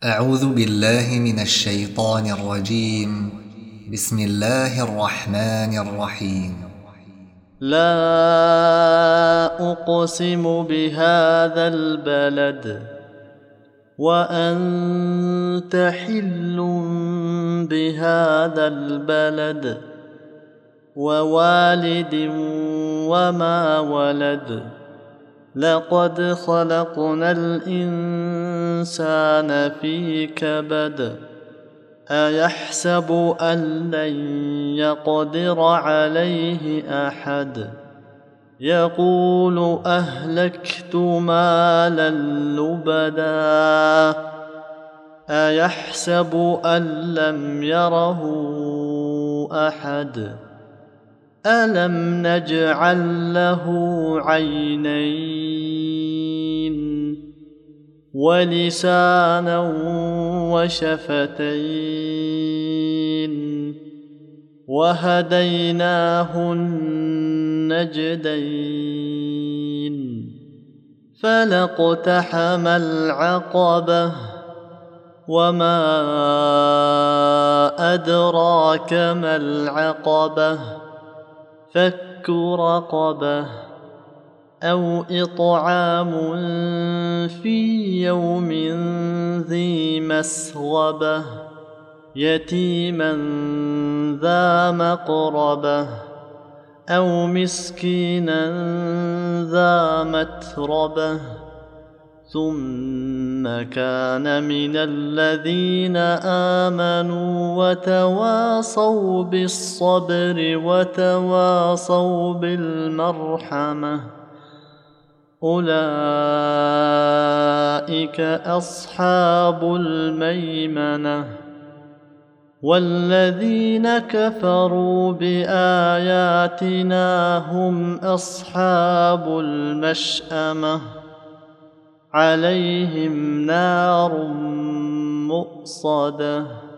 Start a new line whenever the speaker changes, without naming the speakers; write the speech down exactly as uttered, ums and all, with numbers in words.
أعوذ بالله من الشيطان الرجيم. بسم الله الرحمن الرحيم.
لا أقسم بهذا البلد وأنت حل بهذا البلد ووالد وما ولد لقد خلقنا الإنسان في كبد أيحسب أن لن يقدر عليه أحد يقول أهلكت مالا لبدا أيحسب أن لم يره أحد ألم نجعل له عينين ولسانا وشفتين وهديناه النجدين فلاقتحم العقبة وما أدراك ما العقبة فك رقبة أو إطعام في يوم ذي مسغبة يتيما ذا مقربة أو مسكينا ذا متربة ثم كان من الذين آمنوا وتواصوا بالصبر وتواصوا بالمرحمة أولئك أصحاب الميمنة والذين كفروا بآياتنا هم أصحاب المشأمة عليهم نار مؤصدة.